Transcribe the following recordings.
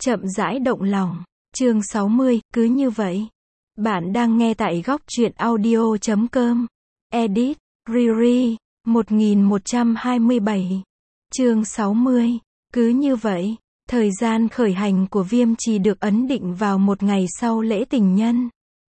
Chậm rãi động lòng. Chương 60, cứ như vậy. Bạn đang nghe tại góc truyện audio.com. Edit, Riri, 1127. Chương 60, cứ như vậy. Thời gian khởi hành của Viêm Trì được ấn định vào một ngày sau lễ tình nhân.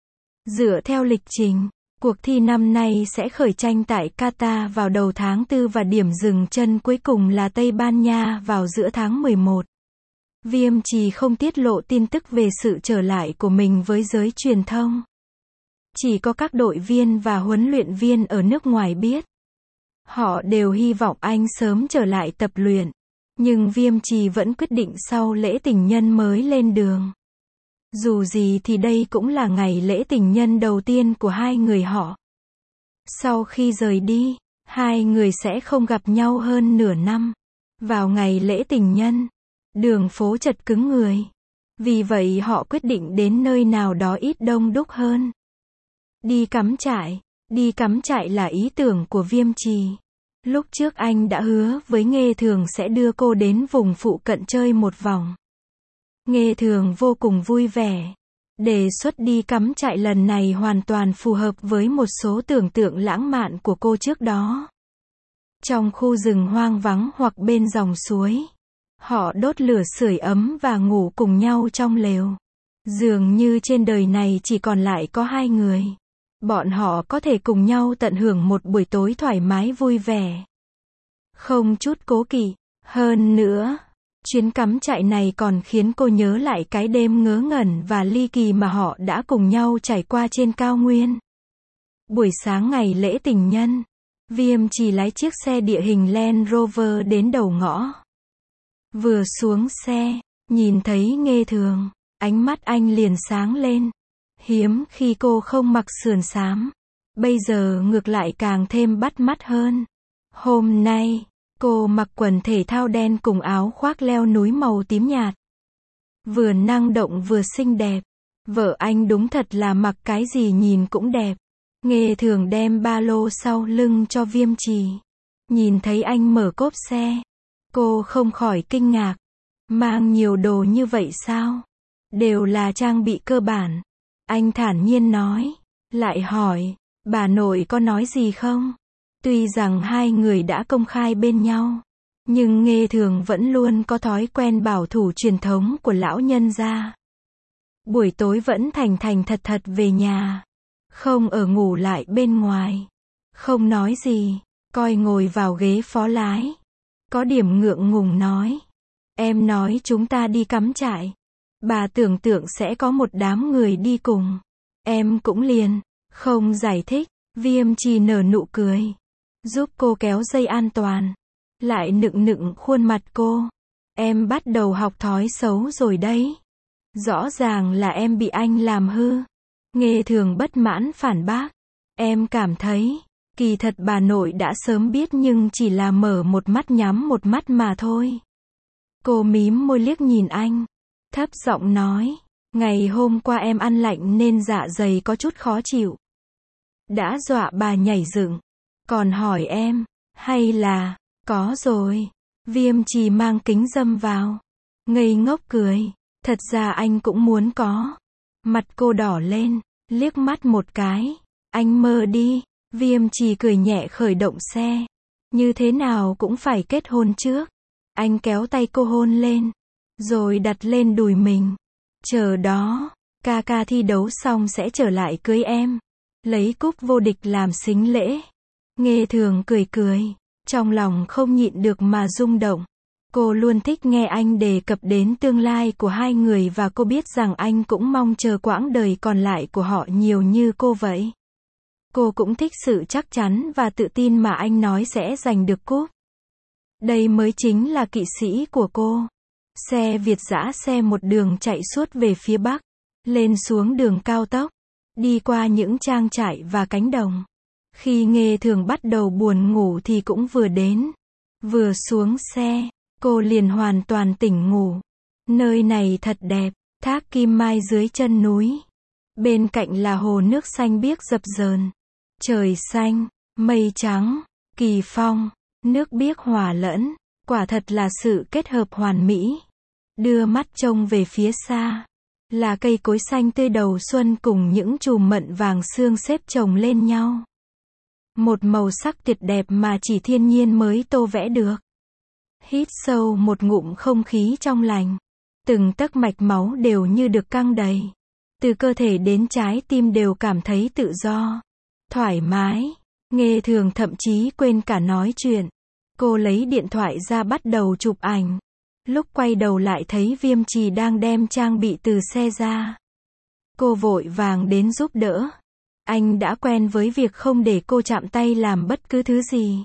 Dựa theo lịch trình, cuộc thi năm nay sẽ khởi tranh tại Qatar vào đầu tháng 4 và điểm dừng chân cuối cùng là Tây Ban Nha vào giữa tháng 11. Viêm Trì không tiết lộ tin tức về sự trở lại của mình với giới truyền thông. Chỉ có các đội viên và huấn luyện viên ở nước ngoài biết. Họ đều hy vọng anh sớm trở lại tập luyện. Nhưng Viêm Trì vẫn quyết định sau lễ tình nhân mới lên đường. Dù gì thì đây cũng là ngày lễ tình nhân đầu tiên của hai người họ. Sau khi rời đi, hai người sẽ không gặp nhau hơn nửa năm. Vào ngày lễ tình nhân, đường phố chật cứng người. Vì vậy họ quyết định đến nơi nào đó ít đông đúc hơn. Đi cắm trại. Đi cắm trại là ý tưởng của Viêm Trì. Lúc trước anh đã hứa với Nghê Thường sẽ đưa cô đến vùng phụ cận chơi một vòng. Nghê Thường vô cùng vui vẻ. Đề xuất đi cắm trại lần này hoàn toàn phù hợp với một số tưởng tượng lãng mạn của cô trước đó. Trong khu rừng hoang vắng hoặc bên dòng suối, họ đốt lửa sưởi ấm và ngủ cùng nhau trong lều. Dường như trên đời này chỉ còn lại có hai người. Bọn họ có thể cùng nhau tận hưởng một buổi tối thoải mái vui vẻ. Không chút cố kỵ. Hơn nữa, chuyến cắm trại này còn khiến cô nhớ lại cái đêm ngớ ngẩn và ly kỳ mà họ đã cùng nhau trải qua trên cao nguyên. Buổi sáng ngày lễ tình nhân, Viêm Trì lái chiếc xe địa hình Land Rover đến đầu ngõ. Vừa xuống xe, nhìn thấy Nghê Thường, ánh mắt anh liền sáng lên. Hiếm khi cô không mặc sườn xám. Bây giờ ngược lại càng thêm bắt mắt hơn. Hôm nay, cô mặc quần thể thao đen cùng áo khoác leo núi màu tím nhạt. Vừa năng động vừa xinh đẹp. Vợ anh đúng thật là mặc cái gì nhìn cũng đẹp. Nghê Thường đem ba lô sau lưng cho Viêm Trì. Nhìn thấy anh mở cốp xe, cô không khỏi kinh ngạc. Mang nhiều đồ như vậy sao? Đều là trang bị cơ bản. Anh thản nhiên nói. Lại hỏi, bà nội có nói gì không? Tuy rằng hai người đã công khai bên nhau, nhưng Nghê Thường vẫn luôn có thói quen bảo thủ truyền thống của lão nhân gia. Buổi tối vẫn thành thành thật thật về nhà. Không ở ngủ lại bên ngoài. Không nói gì, coi ngồi vào ghế phó lái. Có điểm ngượng ngùng nói. Em nói chúng ta đi cắm trại. Bà tưởng tượng sẽ có một đám người đi cùng. Em cũng liền, không giải thích. Viêm Trì nở nụ cười. Giúp cô kéo dây an toàn. Lại nựng nựng khuôn mặt cô. Em bắt đầu học thói xấu rồi đấy. Rõ ràng là em bị anh làm hư. Nghê Thường bất mãn phản bác. Em cảm thấy, kỳ thật bà nội đã sớm biết nhưng chỉ là mở một mắt nhắm một mắt mà thôi. Cô mím môi liếc nhìn anh. Thấp giọng nói, ngày hôm qua em ăn lạnh nên dạ dày có chút khó chịu. Đã dọa bà nhảy dựng. Còn hỏi em, hay là, có rồi. Viêm Trì mang kính râm vào. Ngây ngốc cười. Thật ra anh cũng muốn có. Mặt cô đỏ lên, liếc mắt một cái. Anh mơ đi. Viêm Trì cười nhẹ khởi động xe. Như thế nào cũng phải kết hôn trước. Anh kéo tay cô hôn lên. Rồi đặt lên đùi mình. Chờ đó, ca ca thi đấu xong sẽ trở lại cưới em. Lấy cúp vô địch làm sính lễ. Nghê Thường cười cười. Trong lòng không nhịn được mà rung động. Cô luôn thích nghe anh đề cập đến tương lai của hai người và cô biết rằng anh cũng mong chờ quãng đời còn lại của họ nhiều như cô vậy. Cô cũng thích sự chắc chắn và tự tin mà anh nói sẽ giành được cúp. Đây mới chính là kỵ sĩ của cô. Xe Việt dã xe một đường chạy suốt về phía bắc, lên xuống đường cao tốc, đi qua những trang trại và cánh đồng. Khi Nghê Thường bắt đầu buồn ngủ thì cũng vừa đến. Vừa xuống xe, cô liền hoàn toàn tỉnh ngủ. Nơi này thật đẹp, thác Kim Mai dưới chân núi. Bên cạnh là hồ nước xanh biếc dập dờn. Trời xanh, mây trắng, kỳ phong, nước biếc hòa lẫn. Quả thật là sự kết hợp hoàn mỹ. Đưa mắt trông về phía xa, là cây cối xanh tươi đầu xuân cùng những chùm mận vàng sương xếp chồng lên nhau. Một màu sắc tuyệt đẹp mà chỉ thiên nhiên mới tô vẽ được. Hít sâu một ngụm không khí trong lành. Từng tấc mạch máu đều như được căng đầy. Từ cơ thể đến trái tim đều cảm thấy tự do, thoải mái. Nghe Thường thậm chí quên cả nói chuyện. Cô lấy điện thoại ra bắt đầu chụp ảnh. Lúc quay đầu lại thấy Viêm Trì đang đem trang bị từ xe ra. Cô vội vàng đến giúp đỡ. Anh đã quen với việc không để cô chạm tay làm bất cứ thứ gì.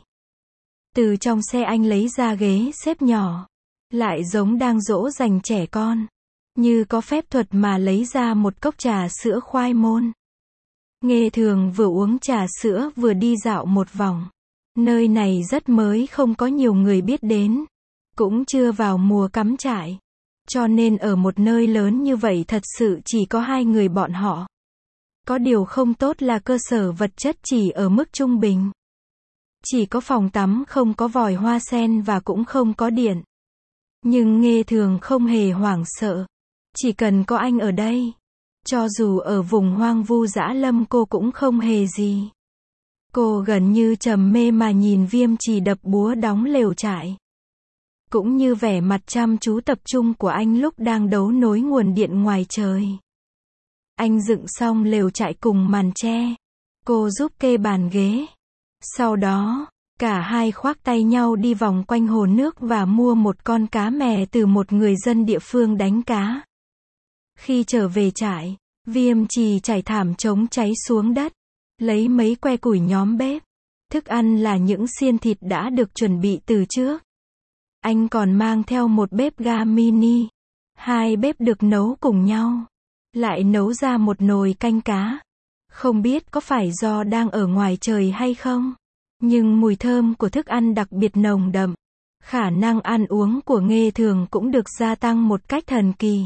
Từ trong xe anh lấy ra ghế xếp nhỏ. Lại giống đang dỗ dành trẻ con. Như có phép thuật mà lấy ra một cốc trà sữa khoai môn. Nghe Thường vừa uống trà sữa vừa đi dạo một vòng. Nơi này rất mới, không có nhiều người biết đến. Cũng chưa vào mùa cắm trại. Cho nên ở một nơi lớn như vậy thật sự chỉ có hai người bọn họ. Có điều không tốt là cơ sở vật chất chỉ ở mức trung bình. Chỉ có phòng tắm không có vòi hoa sen và cũng không có điện. Nhưng Nghe Thường không hề hoảng sợ. Chỉ cần có anh ở đây. Cho dù ở vùng hoang vu dã lâm cô cũng không hề gì. Cô gần như trầm mê mà nhìn Viêm Trì đập búa đóng lều trại. Cũng như vẻ mặt chăm chú tập trung của anh lúc đang đấu nối nguồn điện ngoài trời. Anh dựng xong lều trại cùng màn tre. Cô giúp kê bàn ghế. Sau đó, cả hai khoác tay nhau đi vòng quanh hồ nước và mua một con cá mè từ một người dân địa phương đánh cá. Khi trở về trại, Viêm Trì trải thảm chống cháy xuống đất. Lấy mấy que củi nhóm bếp. Thức ăn là những xiên thịt đã được chuẩn bị từ trước. Anh còn mang theo một bếp ga mini. Hai bếp được nấu cùng nhau. Lại nấu ra một nồi canh cá. Không biết có phải do đang ở ngoài trời hay không. Nhưng mùi thơm của thức ăn đặc biệt nồng đậm. Khả năng ăn uống của Nghe Thường cũng được gia tăng một cách thần kỳ.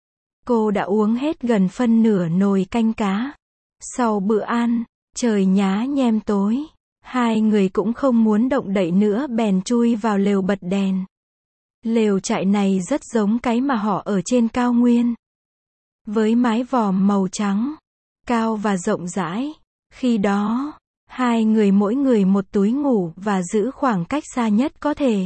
Cô đã uống hết gần phân nửa nồi canh cá. Sau bữa ăn, trời nhá nhem tối. Hai người cũng không muốn động đậy nữa bèn chui vào lều bật đèn. Lều trại này rất giống cái mà họ ở trên cao nguyên. Với mái vòm màu trắng, cao và rộng rãi. Khi đó, hai người mỗi người một túi ngủ và giữ khoảng cách xa nhất có thể.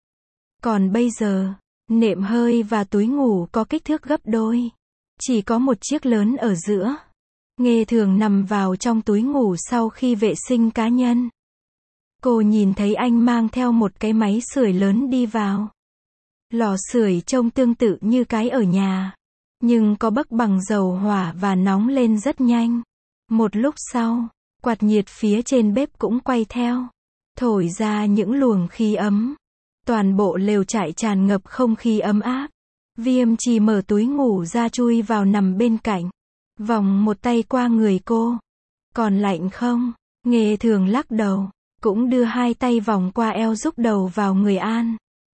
Còn bây giờ, nệm hơi và túi ngủ có kích thước gấp đôi. Chỉ có một chiếc lớn ở giữa. Nghe Thường nằm vào trong túi ngủ sau khi vệ sinh cá nhân. Cô nhìn thấy anh mang theo một cái máy sưởi lớn đi vào. Lò sưởi trông tương tự như cái ở nhà. Nhưng có bấc bằng dầu hỏa và nóng lên rất nhanh. Một lúc sau, quạt nhiệt phía trên bếp cũng quay theo. Thổi ra những luồng khí ấm. Toàn bộ lều trại tràn ngập không khí ấm áp. Viêm Trì mở túi ngủ ra chui vào nằm bên cạnh. Vòng một tay qua người cô. Còn lạnh không? Nghe Thường lắc đầu. Cũng đưa hai tay vòng qua eo giúp đầu vào người An.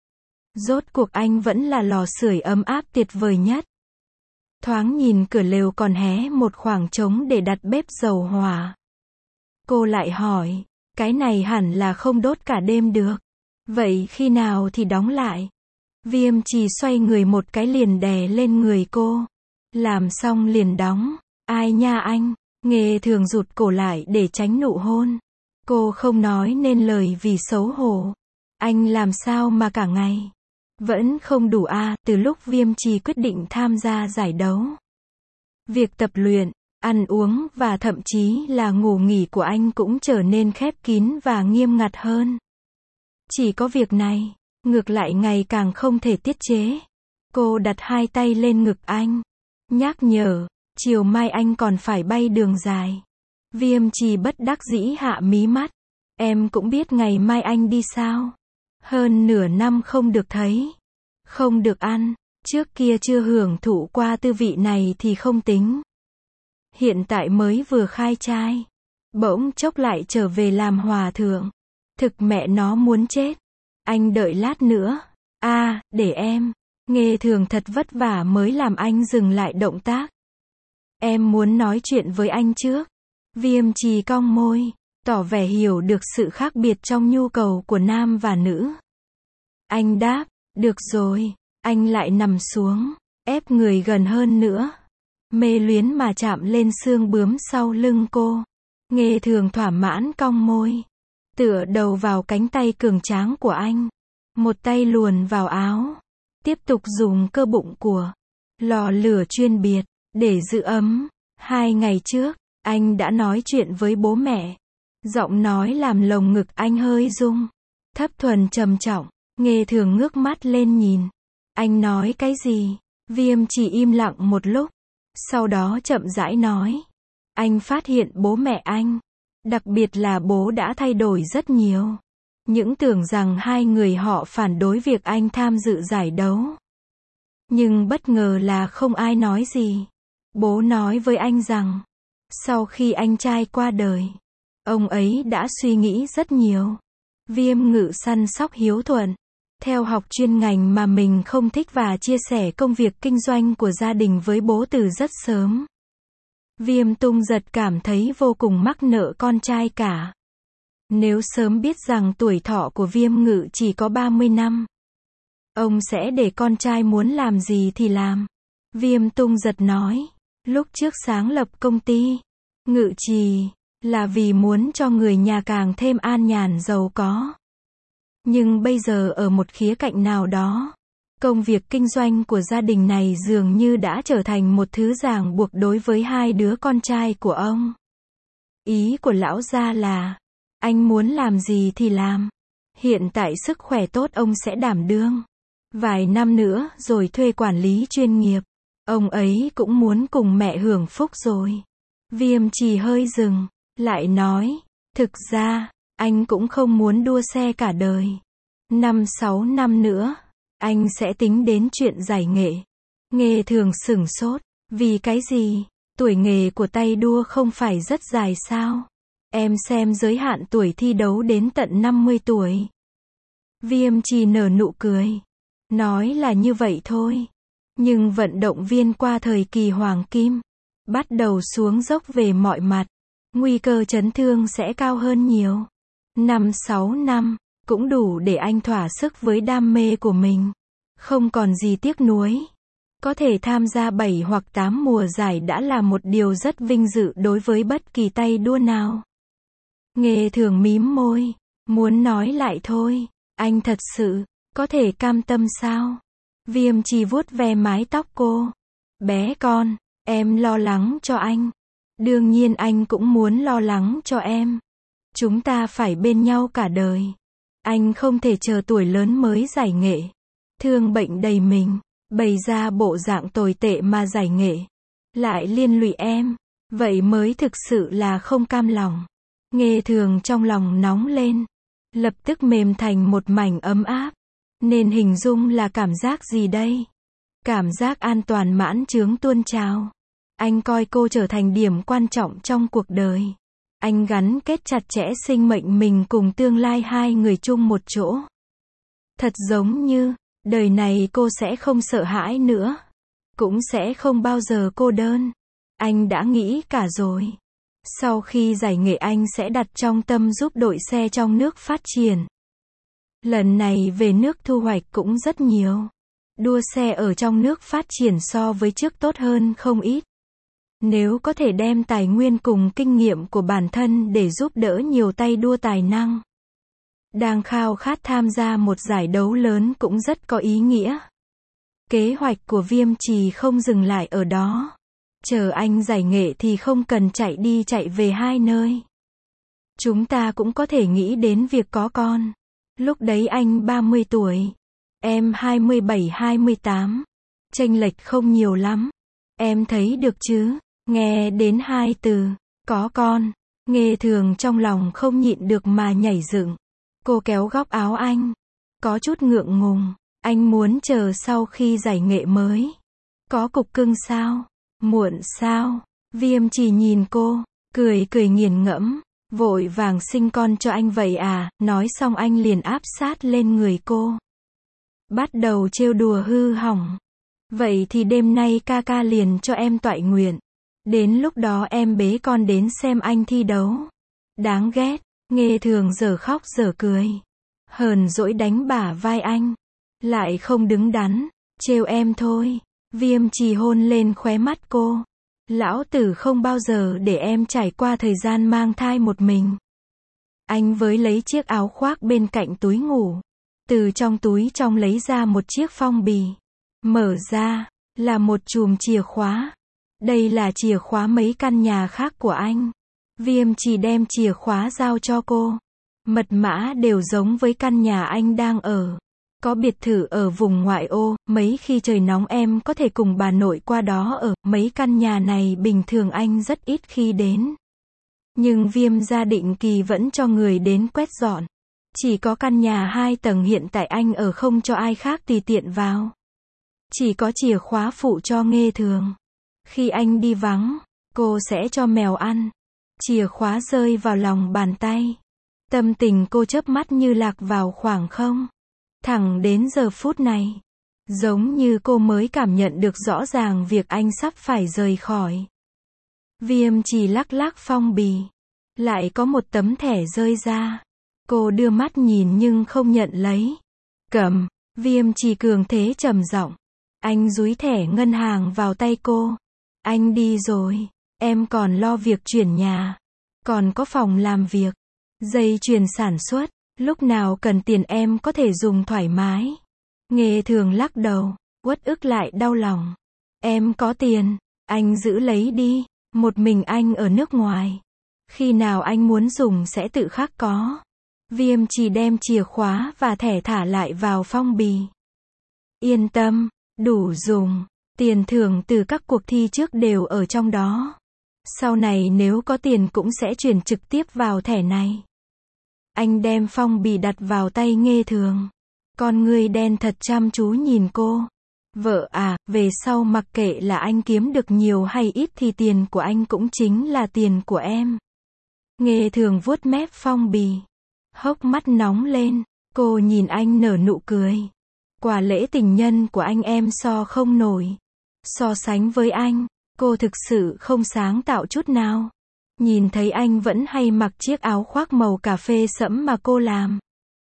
Rốt cuộc anh vẫn là lò sưởi ấm áp tuyệt vời nhất. Thoáng nhìn cửa lều còn hé một khoảng trống để đặt bếp dầu hỏa. Cô lại hỏi, cái này hẳn là không đốt cả đêm được. Vậy khi nào thì đóng lại? Viêm Trì xoay người một cái liền đè lên người cô. Làm xong liền đóng. Ai nha anh? Nghe Thường rụt cổ lại để tránh nụ hôn. Cô không nói nên lời vì xấu hổ. Anh làm sao mà cả ngày vẫn không đủ à? Từ lúc Viêm Trì quyết định tham gia giải đấu, việc tập luyện, ăn uống và thậm chí là ngủ nghỉ của anh cũng trở nên khép kín và nghiêm ngặt hơn. Chỉ có việc này, ngược lại ngày càng không thể tiết chế. Cô đặt hai tay lên ngực anh, nhắc nhở, chiều mai anh còn phải bay đường dài. Viêm Trì bất đắc dĩ hạ mí mắt. Em cũng biết ngày mai anh đi sao. Hơn nửa năm không được thấy, không được ăn, trước kia chưa hưởng thụ qua tư vị này thì không tính. Hiện tại mới vừa khai trai, bỗng chốc lại trở về làm hòa thượng. Thực mẹ nó muốn chết. Anh đợi lát nữa. Để em. Nghe Thường thật vất vả mới làm anh dừng lại động tác. Em muốn nói chuyện với anh trước. Viêm Trì cong môi, tỏ vẻ hiểu được sự khác biệt trong nhu cầu của nam và nữ. Anh đáp, được rồi, Anh lại nằm xuống, ép người gần hơn nữa. Mê luyến mà chạm lên xương bướm sau lưng cô. Nghe Thường thỏa mãn cong môi. Tựa đầu vào cánh tay cường tráng của anh. Một tay luồn vào áo. Tiếp tục dùng cơ bụng của lò lửa chuyên biệt để giữ ấm. 2 ngày trước, anh đã nói chuyện với bố mẹ. Giọng nói làm lồng ngực anh hơi rung. Thấp thuần trầm trọng. Nghe Thường ngước mắt lên nhìn. Anh nói cái gì? Viêm chỉ im lặng một lúc. Sau đó chậm rãi nói. Anh phát hiện bố mẹ anh, đặc biệt là bố đã thay đổi rất nhiều. Những tưởng rằng hai người họ phản đối việc anh tham dự giải đấu. Nhưng bất ngờ là không ai nói gì. Bố nói với anh rằng, sau khi anh trai qua đời, ông ấy đã suy nghĩ rất nhiều. Viêm Ngự săn sóc hiếu thuận, theo học chuyên ngành mà mình không thích và chia sẻ công việc kinh doanh của gia đình với bố từ rất sớm. Viêm Tung Giật cảm thấy vô cùng mắc nợ con trai cả. Nếu sớm biết rằng tuổi thọ của Viêm Ngự chỉ có 30 năm, ông sẽ để con trai muốn làm gì thì làm. Viêm Tung Giật nói, lúc trước sáng lập công ty Ngự Trì là vì muốn cho người nhà càng thêm an nhàn giàu có. Nhưng bây giờ ở một khía cạnh nào đó, công việc kinh doanh của gia đình này dường như đã trở thành một thứ ràng buộc đối với hai đứa con trai của ông. Ý của lão gia là, anh muốn làm gì thì làm. Hiện tại sức khỏe tốt ông sẽ đảm đương. Vài năm nữa rồi thuê quản lý chuyên nghiệp. Ông ấy cũng muốn cùng mẹ hưởng phúc rồi. Viêm Trì hơi dừng, lại nói, thực ra, anh cũng không muốn đua xe cả đời. 5-6 năm nữa, anh sẽ tính đến chuyện giải nghệ. Nghe Thường sửng sốt, vì cái gì? Tuổi nghề của tay đua không phải rất dài sao? Em xem giới hạn tuổi thi đấu đến tận 50 tuổi. Viêm Trì nở nụ cười. Nói là như vậy thôi. Nhưng vận động viên qua thời kỳ hoàng kim, bắt đầu xuống dốc về mọi mặt. Nguy cơ chấn thương sẽ cao hơn nhiều. 5-6 năm, cũng đủ để anh thỏa sức với đam mê của mình. Không còn gì tiếc nuối. Có thể tham gia 7 hoặc 8 mùa giải đã là một điều rất vinh dự đối với bất kỳ tay đua nào. Nghe Thường mím môi, muốn nói lại thôi, anh thật sự, có thể cam tâm sao? Viêm Trì vuốt ve mái tóc cô. Bé con, em lo lắng cho anh. Đương nhiên anh cũng muốn lo lắng cho em. Chúng ta phải bên nhau cả đời. Anh không thể chờ tuổi lớn mới giải nghệ. Thương bệnh đầy mình, bày ra bộ dạng tồi tệ mà giải nghệ. Lại liên lụy em. Vậy mới thực sự là không cam lòng. Nghe Thường trong lòng nóng lên. Lập tức mềm thành một mảnh ấm áp. Nên hình dung là cảm giác gì đây? Cảm giác an toàn mãn chướng tuôn trào. Anh coi cô trở thành điểm quan trọng trong cuộc đời. Anh gắn kết chặt chẽ sinh mệnh mình cùng tương lai hai người chung một chỗ. Thật giống như, đời này cô sẽ không sợ hãi nữa. Cũng sẽ không bao giờ cô đơn. Anh đã nghĩ cả rồi. Sau khi giải nghệ anh sẽ đặt trong tâm giúp đội xe trong nước phát triển. Lần này về nước thu hoạch cũng rất nhiều. Đua xe ở trong nước phát triển so với trước tốt hơn không ít. Nếu có thể đem tài nguyên cùng kinh nghiệm của bản thân để giúp đỡ nhiều tay đua tài năng, đang khao khát tham gia một giải đấu lớn cũng rất có ý nghĩa. Kế hoạch của Viêm Trì không dừng lại ở đó. Chờ anh giải nghệ thì không cần chạy đi chạy về hai nơi. Chúng ta cũng có thể nghĩ đến việc có con. Lúc đấy anh 30 tuổi. Em 27-28. Chênh lệch không nhiều lắm. Em thấy được chứ? Nghe đến hai từ, có con. Nghe Thường trong lòng không nhịn được mà nhảy dựng. Cô kéo góc áo anh. Có chút ngượng ngùng. Anh muốn chờ sau khi giải nghệ mới. Có cục cưng sao? Muộn sao? Viêm Trì nhìn cô, cười cười nghiền ngẫm. Vội vàng sinh con cho anh vậy à? Nói xong anh liền áp sát lên người cô. Bắt đầu trêu đùa hư hỏng. Vậy thì đêm nay ca ca liền cho em toại nguyện. Đến lúc đó em bế con đến xem anh thi đấu. Đáng ghét. Nghe Thường dở khóc dở cười. Hờn dỗi đánh bả vai anh. Lại không đứng đắn. Trêu em thôi. Viêm trì hôn lên khóe mắt cô. Lão tử không bao giờ để em trải qua thời gian mang thai một mình. Anh với lấy chiếc áo khoác bên cạnh túi ngủ. Từ trong túi trong lấy ra một chiếc phong bì. Mở ra, là một chùm chìa khóa. Đây là chìa khóa mấy căn nhà khác của anh. Viêm chỉ đem chìa khóa giao cho cô. Mật mã đều giống với căn nhà anh đang ở. Có biệt thự ở vùng ngoại ô, mấy khi trời nóng em có thể cùng bà nội qua đó ở. Mấy căn nhà này bình thường anh rất ít khi đến. Nhưng Viêm gia định kỳ vẫn cho người đến quét dọn. Chỉ có căn nhà 2 tầng hiện tại anh ở không cho ai khác tùy tiện vào. Chỉ có chìa khóa phụ cho Nghê Thường. Khi anh đi vắng, cô sẽ cho mèo ăn. Chìa khóa rơi vào lòng bàn tay. Tâm tình cô chớp mắt như lạc vào khoảng không. Thẳng đến giờ phút này, giống như cô mới cảm nhận được rõ ràng việc anh sắp phải rời khỏi. Viêm chỉ lắc lắc phong bì. Lại có một tấm thẻ rơi ra. Cô đưa mắt nhìn nhưng không nhận lấy. Cầm. Viêm chỉ cường thế trầm giọng. Anh dúi thẻ ngân hàng vào tay cô. Anh đi rồi. Em còn lo việc chuyển nhà. Còn có phòng làm việc. Dây chuyền sản xuất. Lúc nào cần tiền em có thể dùng thoải mái. Nghê Thường lắc đầu. Uất ức lại đau lòng. Em có tiền. Anh giữ lấy đi. Một mình anh ở nước ngoài. Khi nào anh muốn dùng sẽ tự khắc có. Viêm chỉ đem chìa khóa và thẻ thả lại vào phong bì. Yên tâm, đủ dùng. Tiền thưởng từ các cuộc thi trước đều ở trong đó. Sau này nếu có tiền cũng sẽ chuyển trực tiếp vào thẻ này. Anh đem phong bì đặt vào tay Nghê Thường. Con ngươi đen thật chăm chú nhìn cô. Vợ à, về sau mặc kệ là anh kiếm được nhiều hay ít thì tiền của anh cũng chính là tiền của em. Nghê Thường vuốt mép phong bì. Hốc mắt nóng lên. Cô nhìn anh nở nụ cười. Quà lễ tình nhân của anh em so không nổi. So sánh với anh, cô thực sự không sáng tạo chút nào. Nhìn thấy anh vẫn hay mặc chiếc áo khoác màu cà phê sẫm mà cô làm.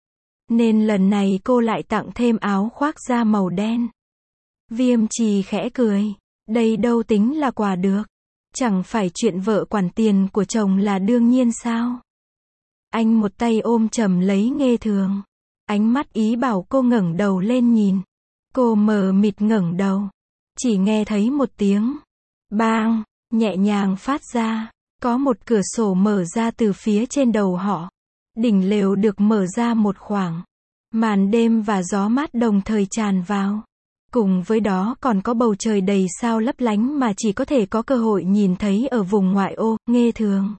Nên lần này cô lại tặng thêm áo khoác da màu đen. Viêm trì khẽ cười. Đây đâu tính là quà được. Chẳng phải chuyện vợ quản tiền của chồng là đương nhiên sao? Anh một tay ôm chầm lấy Nghê Thường. Ánh mắt ý bảo cô ngẩng đầu lên nhìn. Cô mờ mịt ngẩng đầu. Chỉ nghe thấy một tiếng bang nhẹ nhàng phát ra. Có một cửa sổ mở ra từ phía trên đầu họ. Đỉnh lều được mở ra một khoảng. Màn đêm và gió mát đồng thời tràn vào. Cùng với đó còn có bầu trời đầy sao lấp lánh mà chỉ có thể có cơ hội nhìn thấy ở vùng ngoại ô. Nghê Thường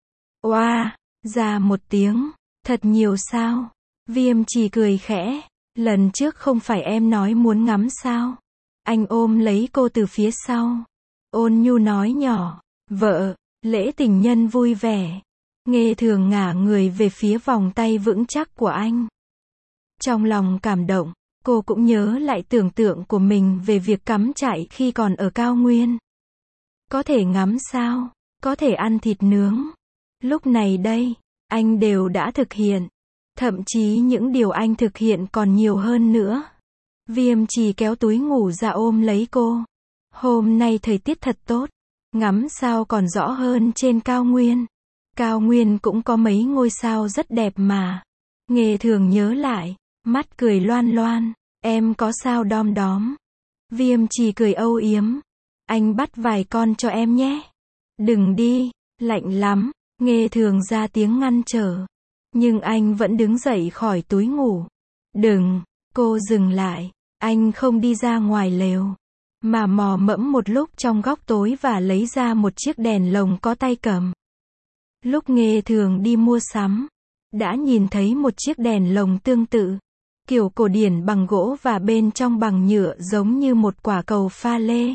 oa ra một tiếng. Thật nhiều sao? Viêm chỉ cười khẽ. Lần trước không phải em nói muốn ngắm sao? Anh ôm lấy cô từ phía sau. Ôn nhu nói nhỏ. Vợ, lễ tình nhân vui vẻ. Nghê Thường ngả người về phía vòng tay vững chắc của anh. Trong lòng cảm động, cô cũng nhớ lại tưởng tượng của mình về việc cắm trại khi còn ở cao nguyên. Có thể ngắm sao? Có thể ăn thịt nướng. Lúc này đây, anh đều đã thực hiện. Thậm chí những điều anh thực hiện còn nhiều hơn nữa. Viêm chỉ kéo túi ngủ ra ôm lấy cô. Hôm nay thời tiết thật tốt. Ngắm sao còn rõ hơn trên cao nguyên. Cao nguyên cũng có mấy ngôi sao rất đẹp mà. Nghê Thường nhớ lại. Mắt cười loan loan. Em có sao đom đóm. Viêm chỉ cười âu yếm. Anh bắt vài con cho em nhé. Đừng đi. Lạnh lắm. Nghê Thường ra tiếng ngăn trở. Nhưng anh vẫn đứng dậy khỏi túi ngủ. Đừng. Cô dừng lại. Anh không đi ra ngoài lều. Mà mò mẫm một lúc trong góc tối và lấy ra một chiếc đèn lồng có tay cầm. Lúc Nghê Thường đi mua sắm, đã nhìn thấy một chiếc đèn lồng tương tự. Kiểu cổ điển bằng gỗ và bên trong bằng nhựa giống như một quả cầu pha lê.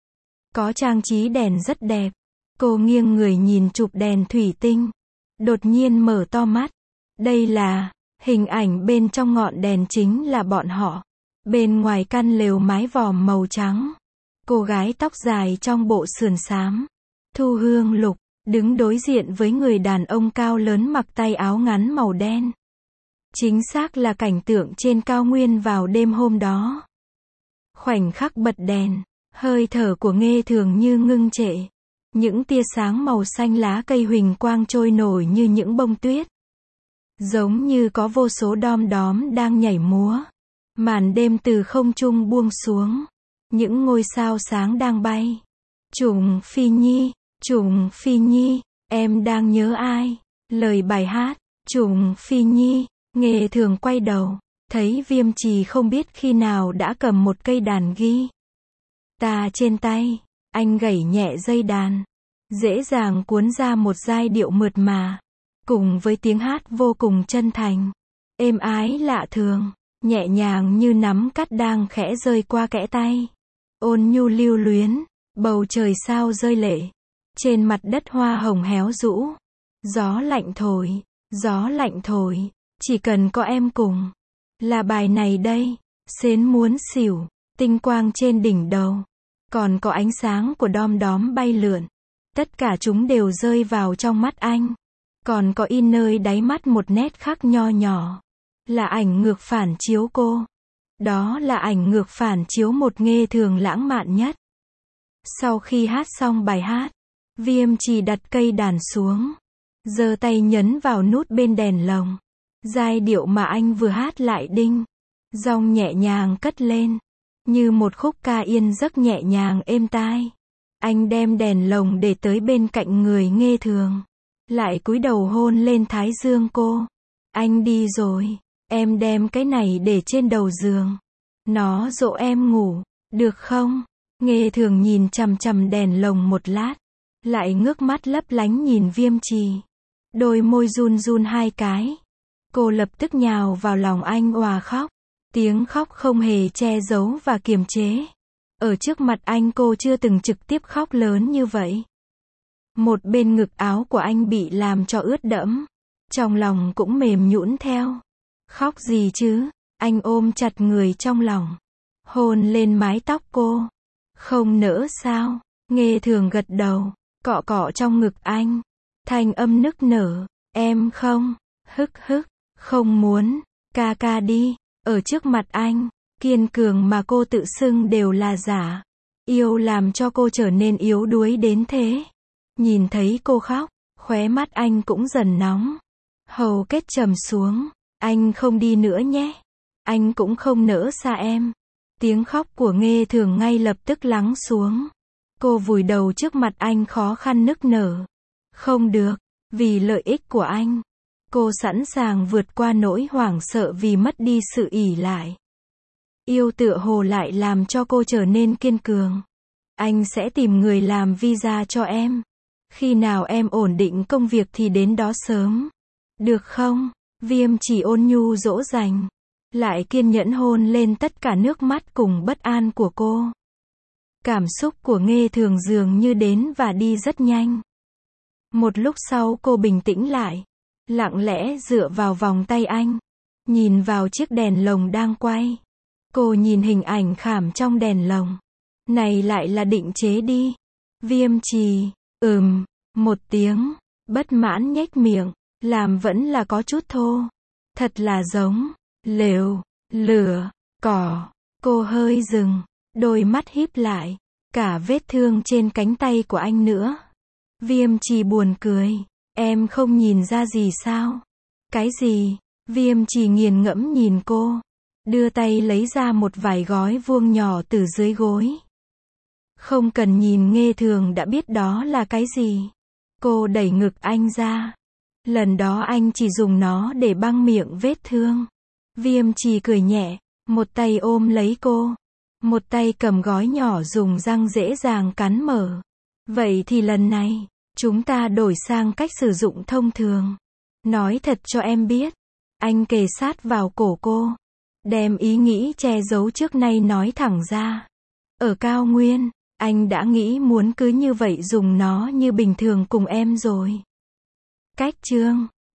Có trang trí đèn rất đẹp. Cô nghiêng người nhìn chụp đèn thủy tinh. Đột nhiên mở to mắt. Đây là, hình ảnh bên trong ngọn đèn chính là bọn họ. Bên ngoài căn lều mái vòm màu trắng. Cô gái tóc dài trong bộ sườn xám. Thu hương lục, đứng đối diện với người đàn ông cao lớn mặc tay áo ngắn màu đen. Chính xác là cảnh tượng trên cao nguyên vào đêm hôm đó. Khoảnh khắc bật đèn, hơi thở của Nghê Thường như ngưng trệ. Những tia sáng màu xanh lá cây huỳnh quang trôi nổi như những bông tuyết. Giống như có vô số đom đóm đang nhảy múa. Màn đêm từ không trung buông xuống. Những ngôi sao sáng đang bay. Trùng Phi Nhi, em đang nhớ ai? Lời bài hát, Trùng Phi Nhi, Nghê Thường quay đầu, thấy Viêm Trì không biết khi nào đã cầm một cây đàn guitar trên tay, anh gảy nhẹ dây đàn, dễ dàng cuốn ra một giai điệu mượt mà, cùng với tiếng hát vô cùng chân thành, êm ái lạ thường, nhẹ nhàng như nắm cắt đang khẽ rơi qua kẽ tay, ôn nhu lưu luyến, bầu trời sao rơi lệ, trên mặt đất hoa hồng héo rũ, gió lạnh thổi, chỉ cần có em cùng, là bài này đây, sến muốn xỉu, tinh quang trên đỉnh đầu, còn có ánh sáng của đom đóm bay lượn, tất cả chúng đều rơi vào trong mắt anh, còn có in nơi đáy mắt một nét khắc nho nhỏ, là ảnh ngược phản chiếu cô, đó là ảnh ngược phản chiếu một Nghê Thường lãng mạn nhất. Sau khi hát xong bài hát, Viêm Trì đặt cây đàn xuống, giơ tay nhấn vào nút bên đèn lồng. Giai điệu mà anh vừa hát lại đinh, dong nhẹ nhàng cất lên, như một khúc ca yên giấc nhẹ nhàng êm tai. Anh đem đèn lồng để tới bên cạnh người Nghê Thường, lại cúi đầu hôn lên thái dương cô. Anh đi rồi, em đem cái này để trên đầu giường. Nó dỗ em ngủ, được không? Nghê Thường nhìn chằm chằm đèn lồng một lát, lại ngước mắt lấp lánh nhìn Viêm Trì. Đôi môi run run hai cái. Cô lập tức nhào vào lòng anh òa khóc. Tiếng khóc không hề che giấu và kiềm chế. Ở trước mặt anh cô chưa từng trực tiếp khóc lớn như vậy. Một bên ngực áo của anh bị làm cho ướt đẫm. Trong lòng cũng mềm nhũn theo. Khóc gì chứ? Anh ôm chặt người trong lòng. Hôn lên mái tóc cô. Không nỡ sao? Nghê Thường gật đầu. Cọ cọ trong ngực anh. Thanh âm nức nở. Em không. Hức hức. Không muốn. Ca ca đi. Ở trước mặt anh. Kiên cường mà cô tự xưng đều là giả. Yêu làm cho cô trở nên yếu đuối đến thế. Nhìn thấy cô khóc. Khóe mắt anh cũng dần nóng. Hầu kết trầm xuống. Anh không đi nữa nhé. Anh cũng không nỡ xa em. Tiếng khóc của Nghê Thường ngay lập tức lắng xuống. Cô vùi đầu trước mặt anh khó khăn nức nở. Không được. Vì lợi ích của anh. Cô sẵn sàng vượt qua nỗi hoảng sợ vì mất đi sự ỷ lại. Yêu tựa hồ lại làm cho cô trở nên kiên cường. Anh sẽ tìm người làm visa cho em. Khi nào em ổn định công việc thì đến đó sớm. Được không? Viêm chỉ ôn nhu dỗ dành. Lại kiên nhẫn hôn lên tất cả nước mắt cùng bất an của cô. Cảm xúc của Nghê Thường dường như đến và đi rất nhanh. Một lúc sau cô bình tĩnh lại. Lặng lẽ dựa vào vòng tay anh. Nhìn vào chiếc đèn lồng đang quay. Cô nhìn hình ảnh khảm trong đèn lồng. Này lại là định chế đi. Viêm Trì, một tiếng, bất mãn nhếch miệng, làm vẫn là có chút thô. Thật là giống, lều, lửa, cỏ. Cô hơi dừng, đôi mắt híp lại, cả vết thương trên cánh tay của anh nữa. Viêm Trì buồn cười, em không nhìn ra gì sao? Cái gì? Viêm Trì nghiền ngẫm nhìn cô, đưa tay lấy ra một vài gói vuông nhỏ từ dưới gối. Không cần nhìn Nghê Thường đã biết đó là cái gì. Cô đẩy ngực anh ra. Lần đó anh chỉ dùng nó để băng miệng vết thương. Viêm Trì cười nhẹ, một tay ôm lấy cô, một tay cầm gói nhỏ dùng răng dễ dàng cắn mở. Vậy thì lần này, chúng ta đổi sang cách sử dụng thông thường. Nói thật cho em biết. Anh kề sát vào cổ cô, đem ý nghĩ che giấu trước nay nói thẳng ra. Ở cao nguyên, anh đã nghĩ muốn cứ như vậy dùng nó như bình thường cùng em rồi. Cách chương